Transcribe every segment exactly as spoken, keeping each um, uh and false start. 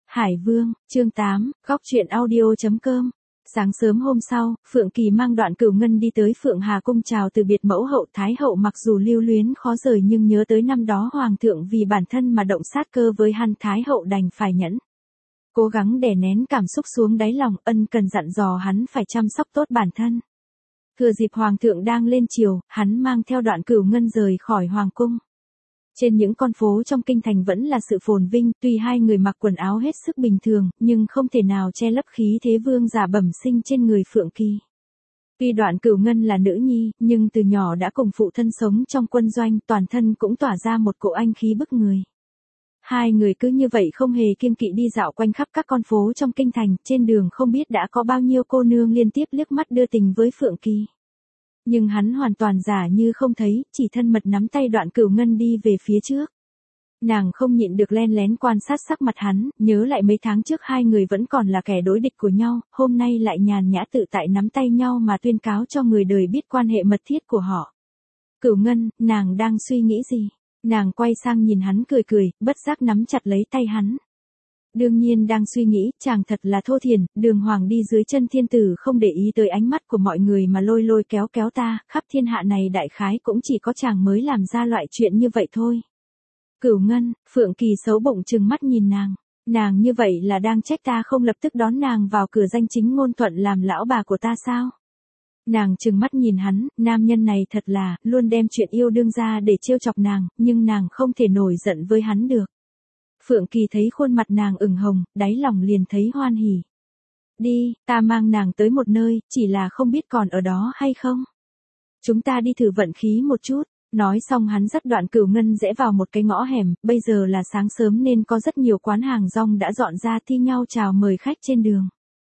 Hải Vương, chương tám, góc truyện audio.com. Sáng sớm hôm sau, Phượng Kỳ mang Đoạn Cửu Ngân đi tới Phượng Hà cung chào từ biệt mẫu hậu. Thái hậu mặc dù lưu luyến khó rời nhưng nhớ tới năm đó hoàng thượng vì bản thân mà động sát cơ với hắn, Thái hậu đành phải nhẫn. Cố gắng đè nén cảm xúc xuống đáy lòng, ân cần dặn dò hắn phải chăm sóc tốt bản thân. Thừa dịp hoàng thượng đang lên triều, hắn mang theo Đoạn Cửu Ngân rời khỏi hoàng cung. Trên những con phố trong kinh thành vẫn là sự phồn vinh, tuy hai người mặc quần áo hết sức bình thường, nhưng không thể nào che lấp khí thế vương giả bẩm sinh trên người Phượng Kỳ. Tuy Đoạn Cửu Ngân là nữ nhi, nhưng từ nhỏ đã cùng phụ thân sống trong quân doanh, toàn thân cũng tỏa ra một cỗ anh khí bức người. Hai người cứ như vậy không hề kiêng kỵ đi dạo quanh khắp các con phố trong kinh thành, trên đường không biết đã có bao nhiêu cô nương liên tiếp liếc mắt đưa tình với Phượng Kỳ. Nhưng hắn hoàn toàn giả như không thấy, chỉ thân mật nắm tay Đoạn Cửu Ngân đi về phía trước. Nàng không nhịn được len lén quan sát sắc mặt hắn, nhớ lại mấy tháng trước hai người vẫn còn là kẻ đối địch của nhau, hôm nay lại nhàn nhã tự tại nắm tay nhau mà tuyên cáo cho người đời biết quan hệ mật thiết của họ. Cửu Ngân, nàng đang suy nghĩ gì? Nàng quay sang nhìn hắn cười cười, bất giác nắm chặt lấy tay hắn. Đương nhiên đang suy nghĩ, chàng thật là thô thiển, đường hoàng đi dưới chân thiên tử không để ý tới ánh mắt của mọi người mà lôi lôi kéo kéo ta, khắp thiên hạ này đại khái cũng chỉ có chàng mới làm ra loại chuyện như vậy thôi. Cửu Ngân, Phượng Kỳ xấu bụng trừng mắt nhìn nàng, nàng như vậy là đang trách ta không lập tức đón nàng vào cửa danh chính ngôn thuận làm lão bà của ta sao? Nàng trừng mắt nhìn hắn, nam nhân này thật là, luôn đem chuyện yêu đương ra để trêu chọc nàng, nhưng nàng không thể nổi giận với hắn được. Phượng Kỳ thấy khuôn mặt nàng ửng hồng, đáy lòng liền thấy hoan hỉ. Đi, ta mang nàng tới một nơi, chỉ là không biết còn ở đó hay không. Chúng ta đi thử vận khí một chút. Nói xong hắn dắt Đoạn Cửu Ngân rẽ vào một cái ngõ hẻm, bây giờ là sáng sớm nên có rất nhiều quán hàng rong đã dọn ra thi nhau chào mời khách trên đường.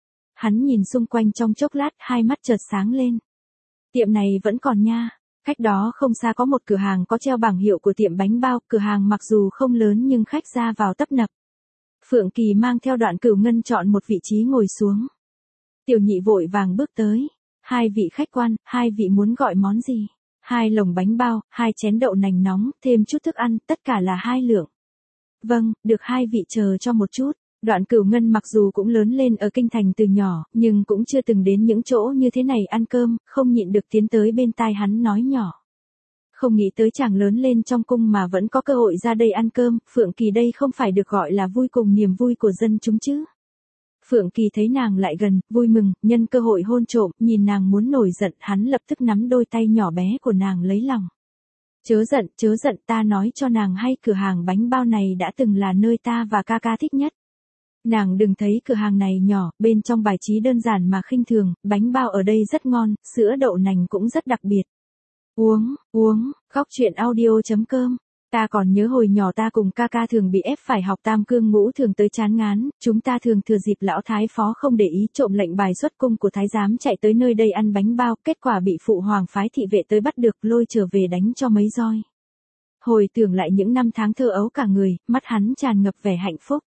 Hắn nhìn xung quanh trong chốc lát, hai mắt chợt sáng lên. Tiệm này vẫn còn nha. Cách đó không xa có một cửa hàng có treo bảng hiệu của tiệm bánh bao, cửa hàng mặc dù không lớn nhưng khách ra vào tấp nập. Phượng Kỳ mang theo Đoạn Cửu Ngân chọn một vị trí ngồi xuống. Tiểu nhị vội vàng bước tới. Hai vị khách quan, hai vị muốn gọi món gì? Hai lồng bánh bao, hai chén đậu nành nóng, thêm chút thức ăn, tất cả là hai lượng. Vâng, được hai vị chờ cho một chút. Đoạn Cửu Ngân mặc dù cũng lớn lên ở kinh thành từ nhỏ, nhưng cũng chưa từng đến những chỗ như thế này ăn cơm, không nhịn được tiến tới bên tai hắn nói nhỏ. Không nghĩ tới chàng lớn lên trong cung mà vẫn có cơ hội ra đây ăn cơm, Phượng Kỳ đây không phải được gọi là vui cùng niềm vui của dân chúng chứ. Phượng Kỳ thấy nàng lại gần, vui mừng, nhân cơ hội hôn trộm, nhìn nàng muốn nổi giận, hắn lập tức nắm đôi tay nhỏ bé của nàng lấy lòng. Chớ giận, chớ giận, ta nói cho nàng hay, cửa hàng bánh bao này đã từng là nơi ta và ca ca thích nhất. Nàng đừng thấy cửa hàng này nhỏ, bên trong bài trí đơn giản mà khinh thường, bánh bao ở đây rất ngon, sữa đậu nành cũng rất đặc biệt. Uống, uống, góc truyện audio.com. Ta còn nhớ hồi nhỏ ta cùng ca ca thường bị ép phải học tam cương ngũ thường tới chán ngán, chúng ta thường thừa dịp lão thái phó không để ý trộm lệnh bài xuất cung của thái giám chạy tới nơi đây ăn bánh bao, kết quả bị phụ hoàng phái thị vệ tới bắt được, lôi trở về đánh cho mấy roi. Hồi tưởng lại những năm tháng thơ ấu cả người, mắt hắn tràn ngập vẻ hạnh phúc.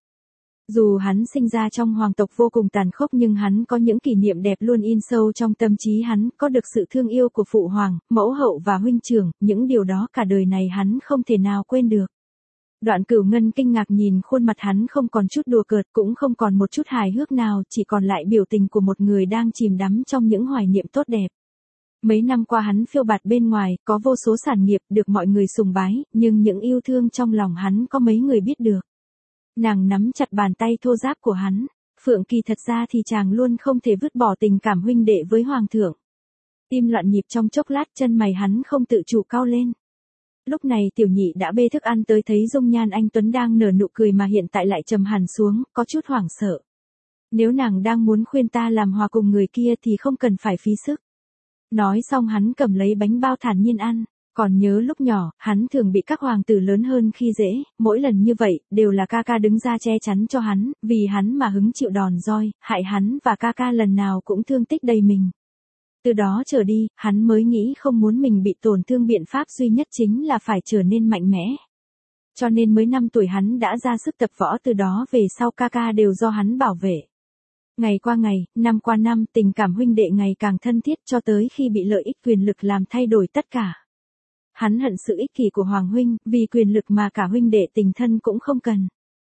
Dù hắn sinh ra trong hoàng tộc vô cùng tàn khốc nhưng hắn có những kỷ niệm đẹp luôn in sâu trong tâm trí hắn, có được sự thương yêu của phụ hoàng, mẫu hậu và huynh trưởng, những điều đó cả đời này hắn không thể nào quên được. Đoạn Cửu Ngân kinh ngạc nhìn khuôn mặt hắn không còn chút đùa cợt cũng không còn một chút hài hước nào, chỉ còn lại biểu tình của một người đang chìm đắm trong những hoài niệm tốt đẹp. Mấy năm qua hắn phiêu bạt bên ngoài, có vô số sản nghiệp được mọi người sùng bái, nhưng những yêu thương trong lòng hắn có mấy người biết được. Nàng nắm chặt bàn tay thô ráp của hắn. Phượng Kỳ thật ra thì chàng luôn không thể vứt bỏ tình cảm huynh đệ với hoàng thượng. Tim loạn nhịp trong chốc lát, chân mày hắn không tự chủ cau lên. Lúc này tiểu nhị đã bê thức ăn tới, thấy dung nhan anh tuấn đang nở nụ cười mà hiện tại lại trầm hẳn xuống, có chút hoảng sợ. Nếu nàng đang muốn khuyên ta làm hòa cùng người kia thì không cần phải phí sức. Nói xong hắn cầm lấy bánh bao thản nhiên ăn. Còn nhớ lúc nhỏ, hắn thường bị các hoàng tử lớn hơn khi dễ, mỗi lần như vậy, đều là ca ca đứng ra che chắn cho hắn, vì hắn mà hứng chịu đòn roi, hại hắn và ca ca lần nào cũng thương tích đầy mình. Từ đó trở đi, hắn mới nghĩ không muốn mình bị tổn thương, biện pháp duy nhất chính là phải trở nên mạnh mẽ. Cho nên mới năm tuổi hắn đã ra sức tập võ, từ đó về sau ca ca đều do hắn bảo vệ. Ngày qua ngày, năm qua năm, tình cảm huynh đệ ngày càng thân thiết cho tới khi bị lợi ích quyền lực làm thay đổi tất cả. Hắn hận sự ích kỷ của Hoàng huynh, vì quyền lực mà cả huynh đệ tình thân cũng không cần.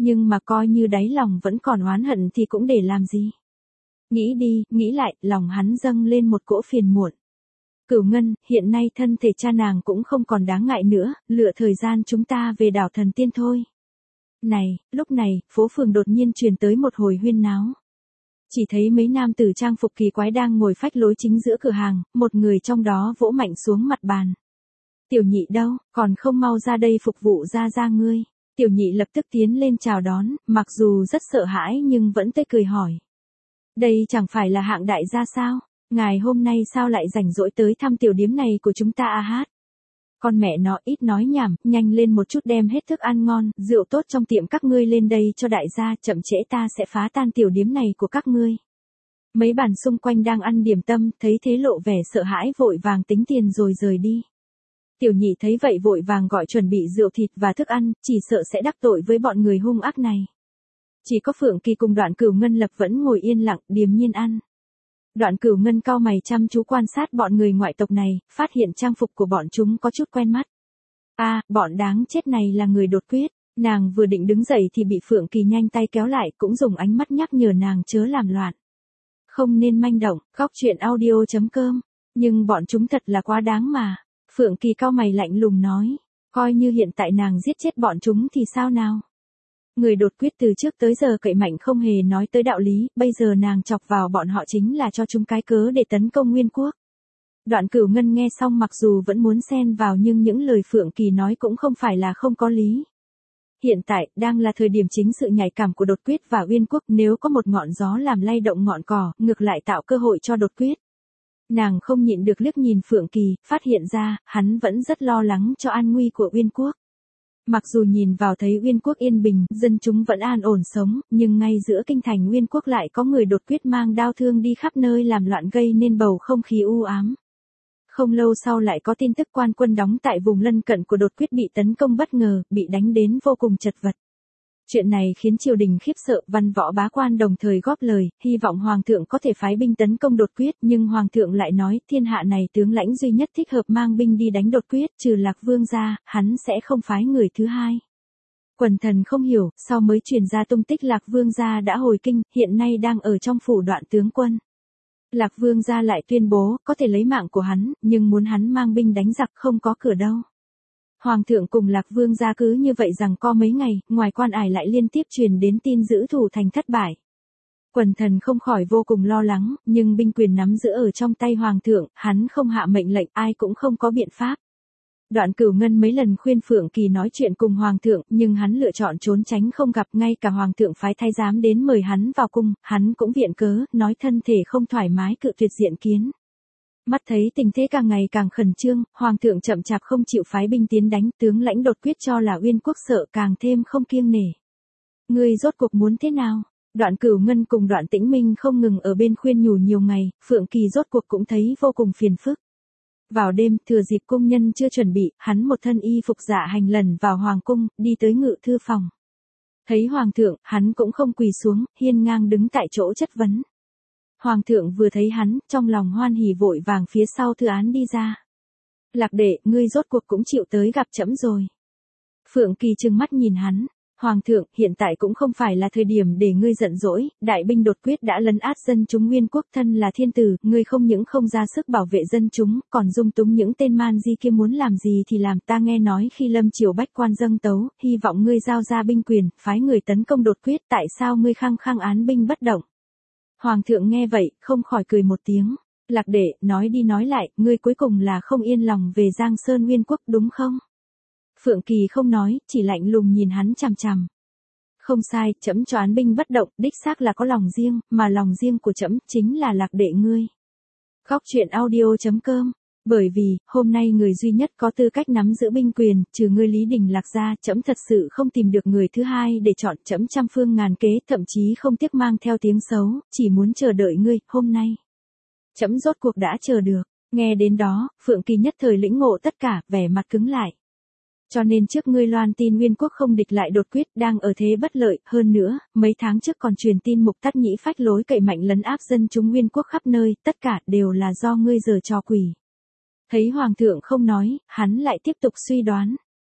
Nhưng mà coi như đáy lòng vẫn còn oán hận thì cũng để làm gì. Nghĩ đi, nghĩ lại, lòng hắn dâng lên một cỗ phiền muộn. Cửu Ngân, hiện nay thân thể cha nàng cũng không còn đáng ngại nữa, lựa thời gian chúng ta về đảo Thần Tiên thôi. Này, lúc này, phố phường đột nhiên truyền tới một hồi huyên náo. Chỉ thấy mấy nam tử trang phục kỳ quái đang ngồi phách lối chính giữa cửa hàng, một người trong đó vỗ mạnh xuống mặt bàn. Tiểu nhị đâu, còn không mau ra đây phục vụ ra ra ngươi. Tiểu nhị lập tức tiến lên chào đón, mặc dù rất sợ hãi nhưng vẫn tươi cười hỏi. Đây chẳng phải là hạng đại gia sao? Ngài hôm nay sao lại rảnh rỗi tới thăm tiểu điếm này của chúng ta a hát? Con mẹ nó ít nói nhảm, nhanh lên một chút đem hết thức ăn ngon, rượu tốt trong tiệm các ngươi lên đây cho đại gia, chậm trễ ta sẽ phá tan tiểu điếm này của các ngươi. Mấy bàn xung quanh đang ăn điểm tâm, thấy thế lộ vẻ sợ hãi vội vàng tính tiền rồi rời đi. Tiểu nhị thấy vậy vội vàng gọi chuẩn bị rượu thịt và thức ăn, chỉ sợ sẽ đắc tội với bọn người hung ác này. Chỉ có Phượng Kỳ cùng Đoạn Cửu Ngân Lập vẫn ngồi yên lặng, điềm nhiên ăn. Đoạn Cửu Ngân cau mày chăm chú quan sát bọn người ngoại tộc này, phát hiện trang phục của bọn chúng có chút quen mắt. A, à, bọn đáng chết này là người đột quyết. Nàng vừa định đứng dậy thì bị Phượng Kỳ nhanh tay kéo lại, cũng dùng ánh mắt nhắc nhở nàng chớ làm loạn. Không nên manh động, góc truyện audio chấm com. Nhưng bọn chúng thật là quá đáng mà. Phượng Kỳ cau mày lạnh lùng nói, coi như hiện tại nàng giết chết bọn chúng thì sao nào? Người đột quyết từ trước tới giờ cậy mạnh không hề nói tới đạo lý, bây giờ nàng chọc vào bọn họ chính là cho chúng cái cớ để tấn công Nguyên Quốc. Đoạn Cửu Ngân nghe xong mặc dù vẫn muốn xen vào nhưng những lời Phượng Kỳ nói cũng không phải là không có lý. Hiện tại, đang là thời điểm chính sự nhạy cảm của đột quyết và Uyên Quốc, nếu có một ngọn gió làm lay động ngọn cỏ, ngược lại tạo cơ hội cho đột quyết. Nàng không nhịn được liếc nhìn Phượng Kỳ, phát hiện ra, hắn vẫn rất lo lắng cho an nguy của Uyên Quốc. Mặc dù nhìn vào thấy Uyên Quốc yên bình, dân chúng vẫn an ổn sống, nhưng ngay giữa kinh thành Uyên Quốc lại có người đột quyết mang đao thương đi khắp nơi làm loạn gây nên bầu không khí u ám. Không lâu sau lại có tin tức quan quân đóng tại vùng lân cận của đột quyết bị tấn công bất ngờ, bị đánh đến vô cùng chật vật. Chuyện này khiến triều đình khiếp sợ, văn võ bá quan đồng thời góp lời, hy vọng hoàng thượng có thể phái binh tấn công đột quyết, nhưng hoàng thượng lại nói, thiên hạ này tướng lãnh duy nhất thích hợp mang binh đi đánh đột quyết, trừ Lạc Vương ra, hắn sẽ không phái người thứ hai. Quần thần không hiểu, sau mới truyền ra tung tích Lạc Vương gia đã hồi kinh, hiện nay đang ở trong phủ Đoạn tướng quân. Lạc Vương gia lại tuyên bố, có thể lấy mạng của hắn, nhưng muốn hắn mang binh đánh giặc không có cửa đâu. Hoàng thượng cùng Lạc Vương gia cứ như vậy rằng co mấy ngày, ngoài quan ải lại liên tiếp truyền đến tin giữ thủ thành thất bại. Quần thần không khỏi vô cùng lo lắng, nhưng binh quyền nắm giữ ở trong tay Hoàng thượng, hắn không hạ mệnh lệnh, ai cũng không có biện pháp. Đoạn Cửu Ngân mấy lần khuyên Phượng Kỳ nói chuyện cùng Hoàng thượng, nhưng hắn lựa chọn trốn tránh không gặp, ngay cả Hoàng thượng phái thái giám đến mời hắn vào cung, hắn cũng viện cớ, nói thân thể không thoải mái cự tuyệt diện kiến. Mắt thấy tình thế càng ngày càng khẩn trương, Hoàng thượng chậm chạp không chịu phái binh tiến đánh, tướng lãnh đột quyết cho là Uyên Quốc sợ càng thêm không kiêng nể. Ngươi rốt cuộc muốn thế nào? Đoạn Cửu Ngân cùng Đoạn Tĩnh Minh không ngừng ở bên khuyên nhủ nhiều ngày, Phượng Kỳ rốt cuộc cũng thấy vô cùng phiền phức. Vào đêm, thừa dịp cung nhân chưa chuẩn bị, hắn một thân y phục dạ hành lần vào hoàng cung, đi tới ngự thư phòng. Thấy Hoàng thượng, hắn cũng không quỳ xuống, hiên ngang đứng tại chỗ chất vấn. Hoàng thượng vừa thấy hắn, trong lòng hoan hỉ vội vàng phía sau thư án đi ra. Lạc đệ, ngươi rốt cuộc cũng chịu tới gặp trẫm rồi. Phượng Kỳ trừng mắt nhìn hắn. Hoàng thượng, hiện tại cũng không phải là thời điểm để ngươi giận dỗi, đại binh đột quyết đã lấn át dân chúng Nguyên Quốc, thân là thiên tử, ngươi không những không ra sức bảo vệ dân chúng, còn dung túng những tên man di kia muốn làm gì thì làm. Ta nghe nói khi lâm triều bách quan dâng tấu, hy vọng ngươi giao ra binh quyền, phái người tấn công đột quyết, tại sao ngươi khăng khăng án binh bất động? Hoàng thượng nghe vậy, không khỏi cười một tiếng. Lạc đệ, nói đi nói lại, ngươi cuối cùng là không yên lòng về Giang Sơn Nguyên Quốc đúng không? Phượng Kỳ không nói, chỉ lạnh lùng nhìn hắn chằm chằm. Không sai, trẫm cho án binh bất động, đích xác là có lòng riêng, mà lòng riêng của trẫm chính là Lạc đệ ngươi. Góc truyện audio chấm com. Bởi vì, hôm nay người duy nhất có tư cách nắm giữ binh quyền, trừ ngươi Lý Đình Lạc ra, trẫm thật sự không tìm được người thứ hai để chọn, trẫm trăm phương ngàn kế, thậm chí không tiếc mang theo tiếng xấu, chỉ muốn chờ đợi ngươi, hôm nay. Trẫm rốt cuộc đã chờ được. Nghe đến đó, Phượng Kỳ nhất thời lĩnh ngộ tất cả, vẻ mặt cứng lại. Cho nên trước ngươi loan tin Nguyên Quốc không địch lại đột quyết, đang ở thế bất lợi, hơn nữa, mấy tháng trước còn truyền tin Mục Tát Nhĩ phách lối cậy mạnh lấn áp dân chúng Nguyên Quốc khắp nơi, tất cả đều là do ngươi giở trò quỷ. Thấy Hoàng thượng không nói, hắn lại tiếp tục suy đoán.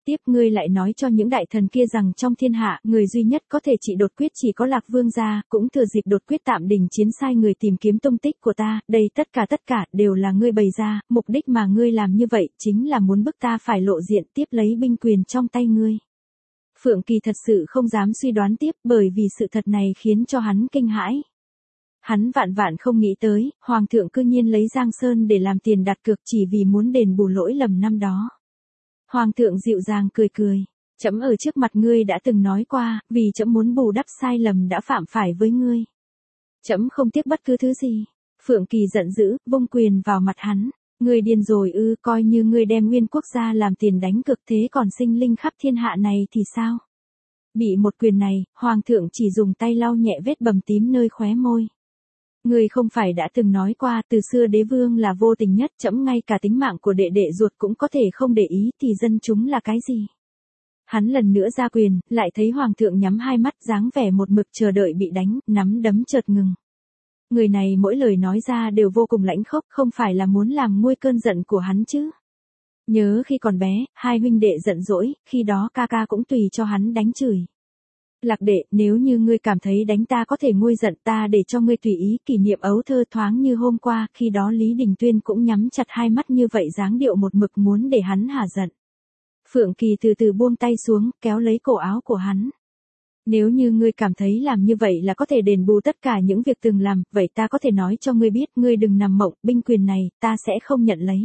Tiếp ngươi lại nói cho những đại thần kia rằng trong thiên hạ, người duy nhất có thể trị đột quyết chỉ có Lạc Vương gia, cũng thừa dịp đột quyết tạm đình chiến sai người tìm kiếm tung tích của ta, đây tất cả tất cả đều là ngươi bày ra, mục đích mà ngươi làm như vậy chính là muốn bức ta phải lộ diện tiếp lấy binh quyền trong tay ngươi. Phượng Kỳ thật sự không dám suy đoán tiếp, bởi vì sự thật này khiến cho hắn kinh hãi. Hắn vạn vạn không nghĩ tới, Hoàng thượng cư nhiên lấy Giang Sơn để làm tiền đặt cược chỉ vì muốn đền bù lỗi lầm năm đó. Hoàng thượng dịu dàng cười cười, trẫm ở trước mặt ngươi đã từng nói qua, vì trẫm muốn bù đắp sai lầm đã phạm phải với ngươi. Trẫm không tiếc bất cứ thứ gì. Phượng Kỳ giận dữ, vung quyền vào mặt hắn. Ngươi điên rồi ư, coi như ngươi đem nguyên quốc gia làm tiền đánh cực thế còn sinh linh khắp thiên hạ này thì sao? Bị một quyền này, Hoàng thượng chỉ dùng tay lau nhẹ vết bầm tím nơi khóe môi. Ngươi không phải đã từng nói qua từ xưa đế vương là vô tình nhất, trẫm ngay cả tính mạng của đệ đệ ruột cũng có thể không để ý thì dân chúng là cái gì? Hắn lần nữa ra quyền, lại thấy Hoàng thượng nhắm hai mắt dáng vẻ một mực chờ đợi bị đánh, nắm đấm chợt ngừng. Người này mỗi lời nói ra đều vô cùng lãnh khốc, không phải là muốn làm nguôi cơn giận của hắn chứ. Nhớ khi còn bé, hai huynh đệ giận dỗi, khi đó ca ca cũng tùy cho hắn đánh chửi. Lạc đệ, nếu như ngươi cảm thấy đánh ta có thể nguôi giận ta để cho ngươi tùy ý, kỷ niệm ấu thơ thoáng như hôm qua, khi đó Lý Đình Tuyên cũng nhắm chặt hai mắt như vậy dáng điệu một mực muốn để hắn hả giận. Phượng Kỳ từ từ buông tay xuống, kéo lấy cổ áo của hắn. Nếu như ngươi cảm thấy làm như vậy là có thể đền bù tất cả những việc từng làm, vậy ta có thể nói cho ngươi biết, ngươi đừng nằm mộng, binh quyền này, ta sẽ không nhận lấy.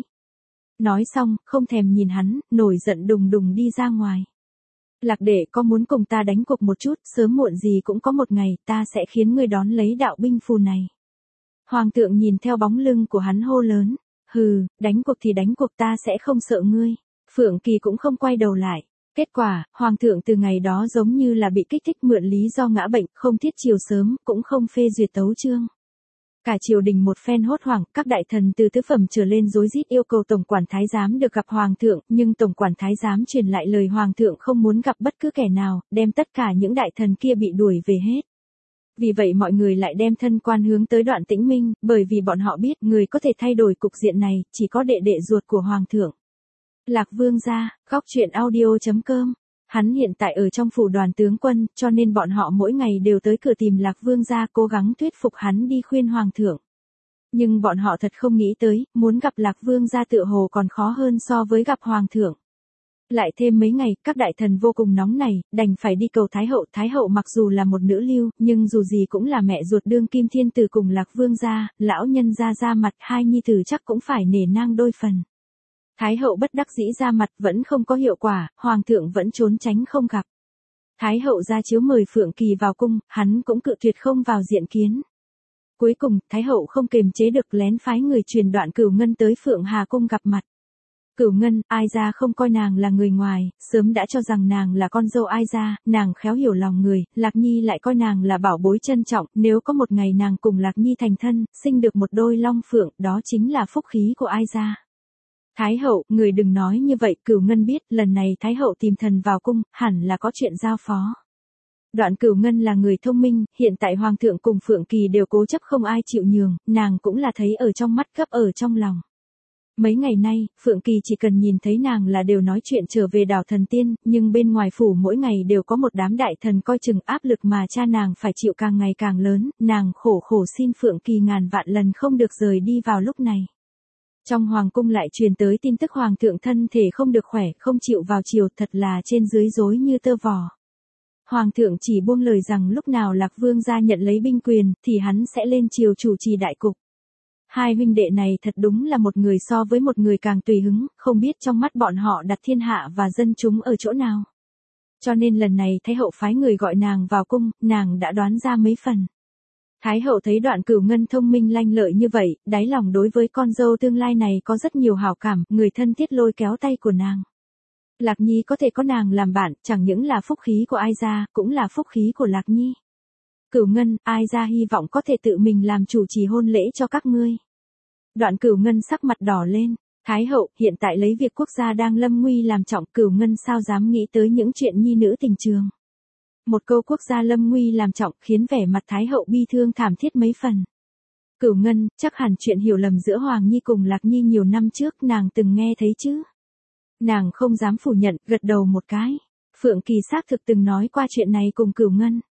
Nói xong, không thèm nhìn hắn, nổi giận đùng đùng đi ra ngoài. Lạc đệ có muốn cùng ta đánh cuộc một chút, sớm muộn gì cũng có một ngày, ta sẽ khiến ngươi đón lấy đạo binh phù này. Hoàng thượng nhìn theo bóng lưng của hắn hô lớn, hừ, đánh cuộc thì đánh cuộc ta sẽ không sợ ngươi. Phượng Kỳ cũng không quay đầu lại. Kết quả, Hoàng thượng từ ngày đó giống như là bị kích thích mượn lý do ngã bệnh, không thiết chiều sớm, cũng không phê duyệt tấu chương. Cả triều đình một phen hốt hoảng, các đại thần từ tứ phẩm trở lên rối rít yêu cầu tổng quản thái giám được gặp Hoàng thượng, nhưng tổng quản thái giám truyền lại lời Hoàng thượng không muốn gặp bất cứ kẻ nào, đem tất cả những đại thần kia bị đuổi về hết. Vì vậy mọi người lại đem thân quan hướng tới Đoạn Tĩnh Minh, bởi vì bọn họ biết người có thể thay đổi cục diện này, chỉ có đệ đệ ruột của Hoàng thượng. Lạc Vương gia, góc truyện audio chấm com. Hắn hiện tại ở trong phủ đoàn tướng quân, cho nên bọn họ mỗi ngày đều tới cửa tìm Lạc Vương gia cố gắng thuyết phục hắn đi khuyên Hoàng thượng. Nhưng bọn họ thật không nghĩ tới, muốn gặp Lạc Vương gia tựa hồ còn khó hơn so với gặp Hoàng thượng. Lại thêm mấy ngày, các đại thần vô cùng nóng này, đành phải đi cầu Thái hậu. Thái hậu mặc dù là một nữ lưu, nhưng dù gì cũng là mẹ ruột đương kim thiên tử cùng Lạc Vương gia, lão nhân gia ra mặt, hai nhi tử chắc cũng phải nể nang đôi phần. Thái hậu bất đắc dĩ ra mặt vẫn không có hiệu quả, Hoàng thượng vẫn trốn tránh không gặp. Thái hậu ra chiếu mời Phượng Kỳ vào cung, hắn cũng cự tuyệt không vào diện kiến. Cuối cùng, Thái hậu không kềm chế được lén phái người truyền Đoạn Cửu Ngân tới Phượng Hà cung gặp mặt. Cửu Ngân, Ai gia không coi nàng là người ngoài, sớm đã cho rằng nàng là con dâu Ai gia, nàng khéo hiểu lòng người, Lạc Nhi lại coi nàng là bảo bối trân trọng, nếu có một ngày nàng cùng Lạc Nhi thành thân, sinh được một đôi long phượng, đó chính là phúc khí của Ai gia. Thái hậu, người đừng nói như vậy, Cửu Ngân biết, lần này Thái hậu tìm thần vào cung, hẳn là có chuyện giao phó. Đoạn Cửu Ngân là người thông minh, hiện tại Hoàng thượng cùng Phượng Kỳ đều cố chấp không ai chịu nhường, nàng cũng là thấy ở trong mắt gấp ở trong lòng. Mấy ngày nay, Phượng Kỳ chỉ cần nhìn thấy nàng là đều nói chuyện trở về đảo thần tiên, nhưng bên ngoài phủ mỗi ngày đều có một đám đại thần coi chừng, áp lực mà cha nàng phải chịu càng ngày càng lớn, nàng khổ khổ xin Phượng Kỳ ngàn vạn lần không được rời đi vào lúc này. Trong hoàng cung lại truyền tới tin tức Hoàng thượng thân thể không được khỏe, không chịu vào triều, thật là trên dưới rối như tơ vò. Hoàng thượng chỉ buông lời rằng lúc nào Lạc Vương gia nhận lấy binh quyền, thì hắn sẽ lên triều chủ trì đại cục. Hai huynh đệ này thật đúng là một người so với một người càng tùy hứng, không biết trong mắt bọn họ đặt thiên hạ và dân chúng ở chỗ nào. Cho nên lần này Thái hậu phái người gọi nàng vào cung, nàng đã đoán ra mấy phần. Thái hậu thấy Đoạn Cửu Ngân thông minh lanh lợi như vậy, đáy lòng đối với con dâu tương lai này có rất nhiều hảo cảm, người thân thiết lôi kéo tay của nàng. Lạc Nhi có thể có nàng làm bạn, chẳng những là phúc khí của Ai gia, cũng là phúc khí của Lạc Nhi. Cửu Ngân, Ai gia hy vọng có thể tự mình làm chủ trì hôn lễ cho các ngươi. Đoạn Cửu Ngân sắc mặt đỏ lên, Thái hậu, hiện tại lấy việc quốc gia đang lâm nguy làm trọng, Cửu Ngân sao dám nghĩ tới những chuyện nhi nữ tình trường. Một câu quốc gia lâm nguy làm trọng khiến vẻ mặt Thái hậu bi thương thảm thiết mấy phần. Cửu Ngân, chắc hẳn chuyện hiểu lầm giữa Hoàng Nhi cùng Lạc Nhi nhiều năm trước nàng từng nghe thấy chứ. Nàng không dám phủ nhận, gật đầu một cái. Phượng Kỳ xác thực từng nói qua chuyện này cùng Cửu Ngân.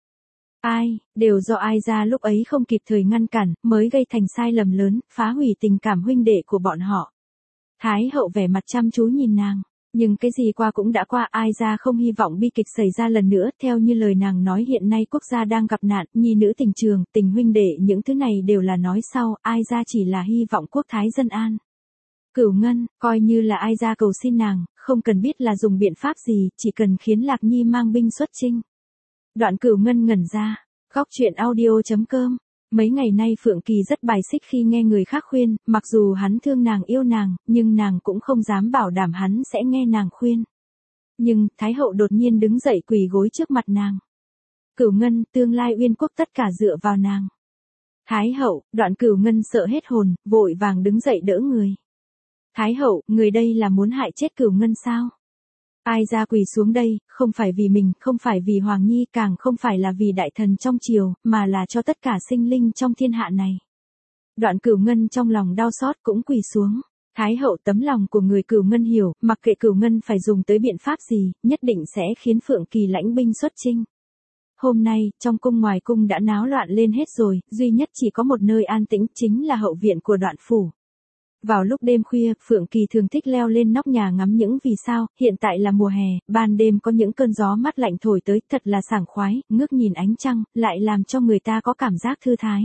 Ai, đều do Ai Gia lúc ấy không kịp thời ngăn cản, mới gây thành sai lầm lớn, phá hủy tình cảm huynh đệ của bọn họ. Thái hậu vẻ mặt chăm chú nhìn nàng, nhưng cái gì qua cũng đã qua, Ai Gia không hy vọng bi kịch xảy ra lần nữa, theo như lời nàng nói hiện nay quốc gia đang gặp nạn, nhi nữ tình trường, tình huynh đệ, những thứ này đều là nói sau, Ai Gia chỉ là hy vọng quốc thái dân an. Cửu Ngân, coi như là Ai Gia cầu xin nàng, không cần biết là dùng biện pháp gì, chỉ cần khiến Lạc Nhi mang binh xuất chinh. Đoạn Cửu Ngân ngẩn ra, góc truyện audio.com. Mấy ngày nay Phượng Kỳ rất bài xích khi nghe người khác khuyên, mặc dù hắn thương nàng yêu nàng, nhưng nàng cũng không dám bảo đảm hắn sẽ nghe nàng khuyên. Nhưng, Thái hậu đột nhiên đứng dậy quỳ gối trước mặt nàng. Cửu Ngân, tương lai Uyên quốc tất cả dựa vào nàng. Thái hậu, Đoạn Cửu Ngân sợ hết hồn, vội vàng đứng dậy đỡ người. Thái hậu, người đây là muốn hại chết Cửu Ngân sao? Ai Gia quỳ xuống đây, không phải vì mình, không phải vì Hoàng Nhi, càng không phải là vì đại thần trong triều, mà là cho tất cả sinh linh trong thiên hạ này. Đoạn Cửu Ngân trong lòng đau xót cũng quỳ xuống. Thái hậu tấm lòng của người Cửu Ngân hiểu, mặc kệ Cửu Ngân phải dùng tới biện pháp gì, nhất định sẽ khiến Phượng Kỳ lãnh binh xuất chinh. Hôm nay, trong cung ngoài cung đã náo loạn lên hết rồi, duy nhất chỉ có một nơi an tĩnh, chính là hậu viện của Đoạn phủ. Vào lúc đêm khuya, Phượng Kỳ thường thích leo lên nóc nhà ngắm những vì sao, hiện tại là mùa hè, ban đêm có những cơn gió mát lạnh thổi tới, thật là sảng khoái, ngước nhìn ánh trăng, lại làm cho người ta có cảm giác thư thái.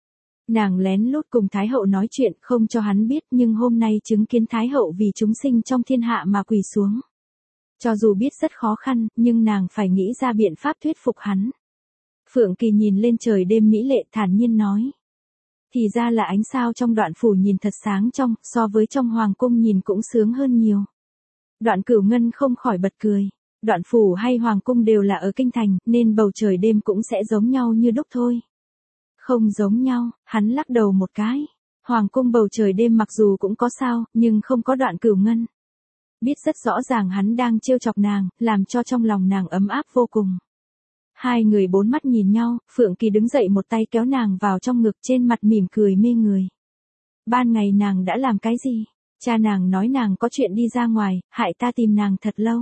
Nàng lén lút cùng Thái hậu nói chuyện, không cho hắn biết, nhưng hôm nay chứng kiến Thái hậu vì chúng sinh trong thiên hạ mà quỳ xuống. Cho dù biết rất khó khăn, nhưng nàng phải nghĩ ra biện pháp thuyết phục hắn. Phượng Kỳ nhìn lên trời đêm mỹ lệ, thản nhiên nói. Thì ra là ánh sao trong Đoạn phủ nhìn thật sáng trong, so với trong hoàng cung nhìn cũng sướng hơn nhiều. Đoạn Cửu Ngân không khỏi bật cười. Đoạn phủ hay hoàng cung đều là ở kinh thành, nên bầu trời đêm cũng sẽ giống nhau như đúc thôi. Không giống nhau, hắn lắc đầu một cái. Hoàng cung bầu trời đêm mặc dù cũng có sao, nhưng không có Đoạn Cửu Ngân. Biết rất rõ ràng hắn đang trêu chọc nàng, làm cho trong lòng nàng ấm áp vô cùng. Hai người bốn mắt nhìn nhau, Phượng Kỳ đứng dậy một tay kéo nàng vào trong ngực, trên mặt mỉm cười mê người. Ban ngày nàng đã làm cái gì? Cha nàng nói nàng có chuyện đi ra ngoài, hại ta tìm nàng thật lâu.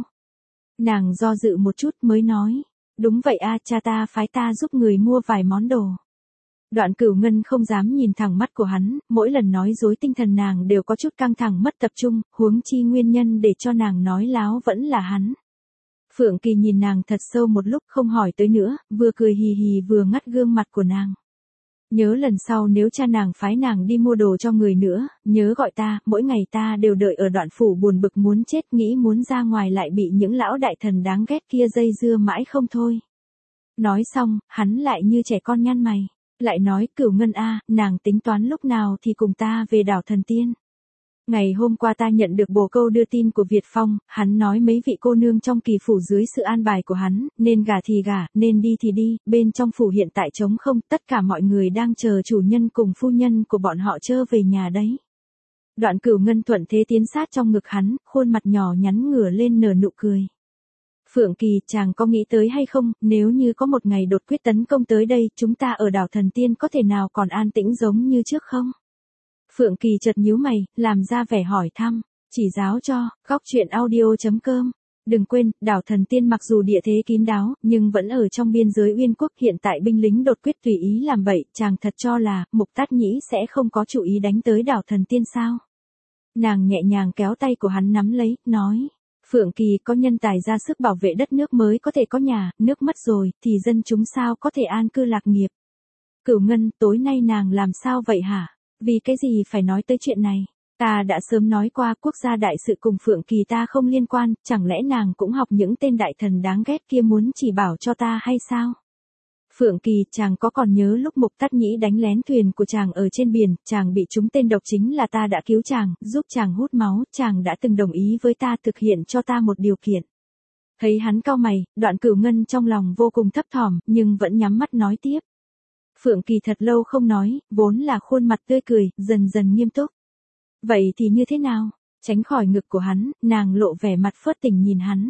Nàng do dự một chút mới nói. Đúng vậy a, cha ta phái ta giúp người mua vài món đồ. Đoạn Cửu Ngân không dám nhìn thẳng mắt của hắn, mỗi lần nói dối tinh thần nàng đều có chút căng thẳng mất tập trung, huống chi nguyên nhân để cho nàng nói láo vẫn là hắn. Phượng Kỳ nhìn nàng thật sâu một lúc không hỏi tới nữa, vừa cười hì hì vừa ngắt gương mặt của nàng. Nhớ lần sau nếu cha nàng phái nàng đi mua đồ cho người nữa, nhớ gọi ta, mỗi ngày ta đều đợi ở Đoạn phủ buồn bực muốn chết, nghĩ muốn ra ngoài lại bị những lão đại thần đáng ghét kia dây dưa mãi không thôi. Nói xong, hắn lại như trẻ con nhăn mày, lại nói Cửu Ngân a, nàng tính toán lúc nào thì cùng ta về đảo Thần Tiên. Ngày hôm qua ta nhận được bồ câu đưa tin của Việt Phong, hắn nói mấy vị cô nương trong kỳ phủ dưới sự an bài của hắn, nên gả thì gả, nên đi thì đi, bên trong phủ hiện tại trống không, tất cả mọi người đang chờ chủ nhân cùng phu nhân của bọn họ trở về nhà đấy. Đoạn Cửu Ngân thuận thế tiến sát trong ngực hắn, khuôn mặt nhỏ nhắn ngửa lên nở nụ cười. Phượng Kỳ, chàng có nghĩ tới hay không, nếu như có một ngày đột quyết tấn công tới đây, chúng ta ở đảo Thần Tiên có thể nào còn an tĩnh giống như trước không? Phượng Kỳ chợt nhíu mày, làm ra vẻ hỏi thăm, chỉ giáo cho, góc truyện audio.com. Đừng quên, đảo Thần Tiên mặc dù địa thế kín đáo, nhưng vẫn ở trong biên giới Uyên quốc, hiện tại binh lính đột quyết tùy ý làm bậy, chàng thật cho là, Mục Tát Nhĩ sẽ không có chủ ý đánh tới đảo Thần Tiên sao? Nàng nhẹ nhàng kéo tay của hắn nắm lấy, nói, Phượng Kỳ, có nhân tài ra sức bảo vệ đất nước mới có thể có nhà, nước mất rồi, thì dân chúng sao có thể an cư lạc nghiệp? Cửu Ngân, tối nay nàng làm sao vậy hả? Vì cái gì phải nói tới chuyện này? Ta đã sớm nói qua, quốc gia đại sự cùng Phượng Kỳ ta không liên quan, chẳng lẽ nàng cũng học những tên đại thần đáng ghét kia muốn chỉ bảo cho ta hay sao? Phượng Kỳ, chàng có còn nhớ lúc Mục Tát Nhĩ đánh lén thuyền của chàng ở trên biển, chàng bị trúng tên độc, chính là ta đã cứu chàng, giúp chàng hút máu, chàng đã từng đồng ý với ta thực hiện cho ta một điều kiện. Thấy hắn cau mày, Đoạn Cửu Ngân trong lòng vô cùng thấp thỏm, nhưng vẫn nhắm mắt nói tiếp. Phượng Kỳ thật lâu không nói, vốn là khuôn mặt tươi cười, dần dần nghiêm túc. Vậy thì như thế nào? Tránh khỏi ngực của hắn, nàng lộ vẻ mặt phớt tình nhìn hắn.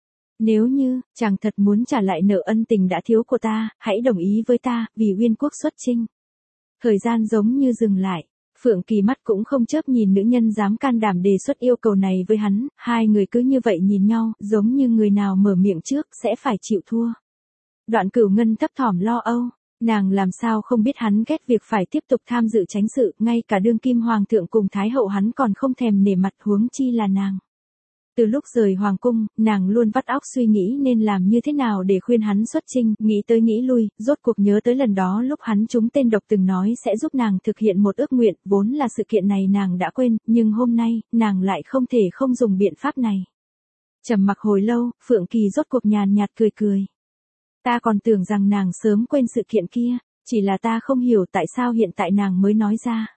Nếu như, chàng thật muốn trả lại nợ ân tình đã thiếu của ta, hãy đồng ý với ta, vì Uyên quốc xuất chinh. Thời gian giống như dừng lại. Phượng Kỳ mắt cũng không chớp nhìn nữ nhân dám can đảm đề xuất yêu cầu này với hắn, hai người cứ như vậy nhìn nhau, giống như người nào mở miệng trước sẽ phải chịu thua. Đoạn Cửu Ngân thấp thỏm lo âu, nàng làm sao không biết hắn ghét việc phải tiếp tục tham dự chánh sự, ngay cả đương kim hoàng thượng cùng thái hậu hắn còn không thèm nể mặt, huống chi là nàng. Từ lúc rời hoàng cung, nàng luôn vắt óc suy nghĩ nên làm như thế nào để khuyên hắn xuất chinh, nghĩ tới nghĩ lui, rốt cuộc nhớ tới lần đó lúc hắn trúng tên độc từng nói sẽ giúp nàng thực hiện một ước nguyện, vốn là sự kiện này nàng đã quên, nhưng hôm nay, nàng lại không thể không dùng biện pháp này. Trầm mặc hồi lâu, Phượng Kỳ rốt cuộc nhàn nhạt cười cười. Ta còn tưởng rằng nàng sớm quên sự kiện kia, chỉ là ta không hiểu tại sao hiện tại nàng mới nói ra.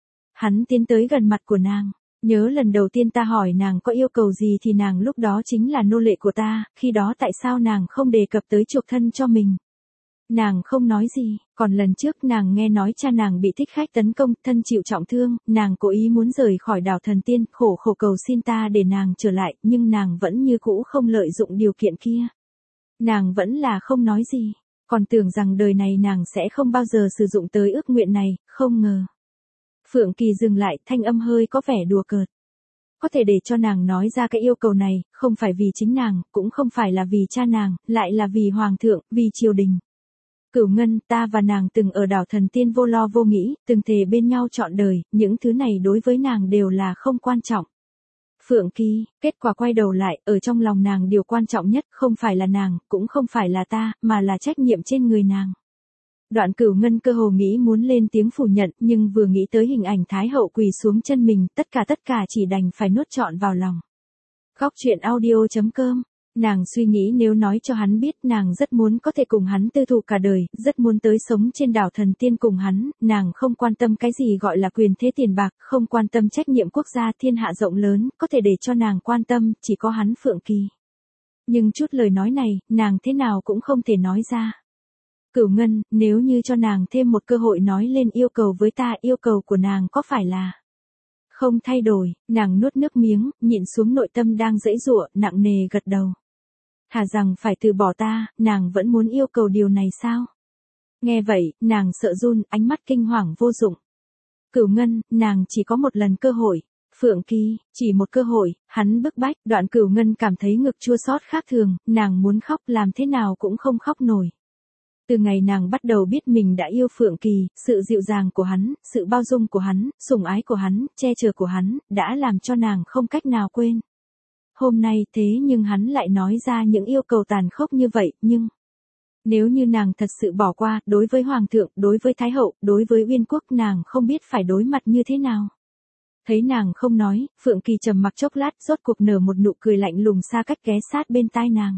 Hắn tiến tới gần mặt của nàng. Nhớ lần đầu tiên ta hỏi nàng có yêu cầu gì thì nàng lúc đó chính là nô lệ của ta, khi đó tại sao nàng không đề cập tới chuộc thân cho mình. Nàng không nói gì, còn lần trước nàng nghe nói cha nàng bị thích khách tấn công, thân chịu trọng thương, nàng cố ý muốn rời khỏi đảo Thần Tiên, khổ khổ cầu xin ta để nàng trở lại, nhưng nàng vẫn như cũ không lợi dụng điều kiện kia. Nàng vẫn là không nói gì, còn tưởng rằng đời này nàng sẽ không bao giờ sử dụng tới ước nguyện này, không ngờ. Phượng Kỳ dừng lại, thanh âm hơi có vẻ đùa cợt. Có thể để cho nàng nói ra cái yêu cầu này, không phải vì chính nàng, cũng không phải là vì cha nàng, lại là vì hoàng thượng, vì triều đình. Cửu Ngân, ta và nàng từng ở đảo Thần Tiên vô lo vô nghĩ, từng thề bên nhau trọn đời, những thứ này đối với nàng đều là không quan trọng. Phượng Kỳ, kết quả quay đầu lại, ở trong lòng nàng điều quan trọng nhất không phải là nàng, cũng không phải là ta, mà là trách nhiệm trên người nàng. Đoạn Cửu Ngân cơ hồ nghĩ muốn lên tiếng phủ nhận, nhưng vừa nghĩ tới hình ảnh Thái hậu quỳ xuống chân mình, tất cả tất cả chỉ đành phải nuốt trọn vào lòng. Góc truyện audio chấm com, nàng suy nghĩ nếu nói cho hắn biết nàng rất muốn có thể cùng hắn tư thụ cả đời, rất muốn tới sống trên đảo Thần Tiên cùng hắn, nàng không quan tâm cái gì gọi là quyền thế tiền bạc, không quan tâm trách nhiệm quốc gia thiên hạ rộng lớn, có thể để cho nàng quan tâm, chỉ có hắn Phượng Kỳ. Nhưng chút lời nói này, nàng thế nào cũng không thể nói ra. Cửu Ngân, nếu như cho nàng thêm một cơ hội nói lên yêu cầu với ta, yêu cầu của nàng có phải là không thay đổi, nàng nuốt nước miếng, nhịn xuống nội tâm đang giãy giụa, nặng nề gật đầu. Thà rằng phải từ bỏ ta, nàng vẫn muốn yêu cầu điều này sao? Nghe vậy, nàng sợ run, ánh mắt kinh hoàng vô dụng. Cửu Ngân, nàng chỉ có một lần cơ hội. Phượng Kỳ, chỉ một cơ hội, hắn bức bách, Đoạn Cửu Ngân cảm thấy ngực chua xót khác thường, nàng muốn khóc làm thế nào cũng không khóc nổi. Từ ngày nàng bắt đầu biết mình đã yêu Phượng Kỳ, sự dịu dàng của hắn, sự bao dung của hắn, sủng ái của hắn, che chở của hắn, đã làm cho nàng không cách nào quên. Hôm nay thế nhưng hắn lại nói ra những yêu cầu tàn khốc như vậy, nhưng nếu như nàng thật sự bỏ qua, đối với Hoàng thượng, đối với Thái hậu, đối với Uyên quốc nàng không biết phải đối mặt như thế nào. Thấy nàng không nói, Phượng Kỳ trầm mặc chốc lát, rốt cuộc nở một nụ cười lạnh lùng xa cách ghé sát bên tai nàng.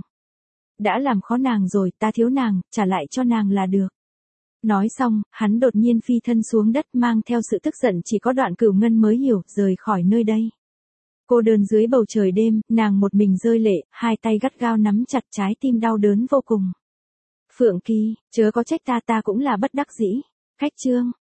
Đã làm khó nàng rồi, ta thiếu nàng, trả lại cho nàng là được. Nói xong, hắn đột nhiên phi thân xuống đất mang theo sự tức giận chỉ có Đoạn Cửu Ngân mới hiểu, rời khỏi nơi đây. Cô đơn dưới bầu trời đêm, nàng một mình rơi lệ, hai tay gắt gao nắm chặt trái tim đau đớn vô cùng. Phượng Kỳ, chớ có trách ta ta cũng là bất đắc dĩ. Khách chương.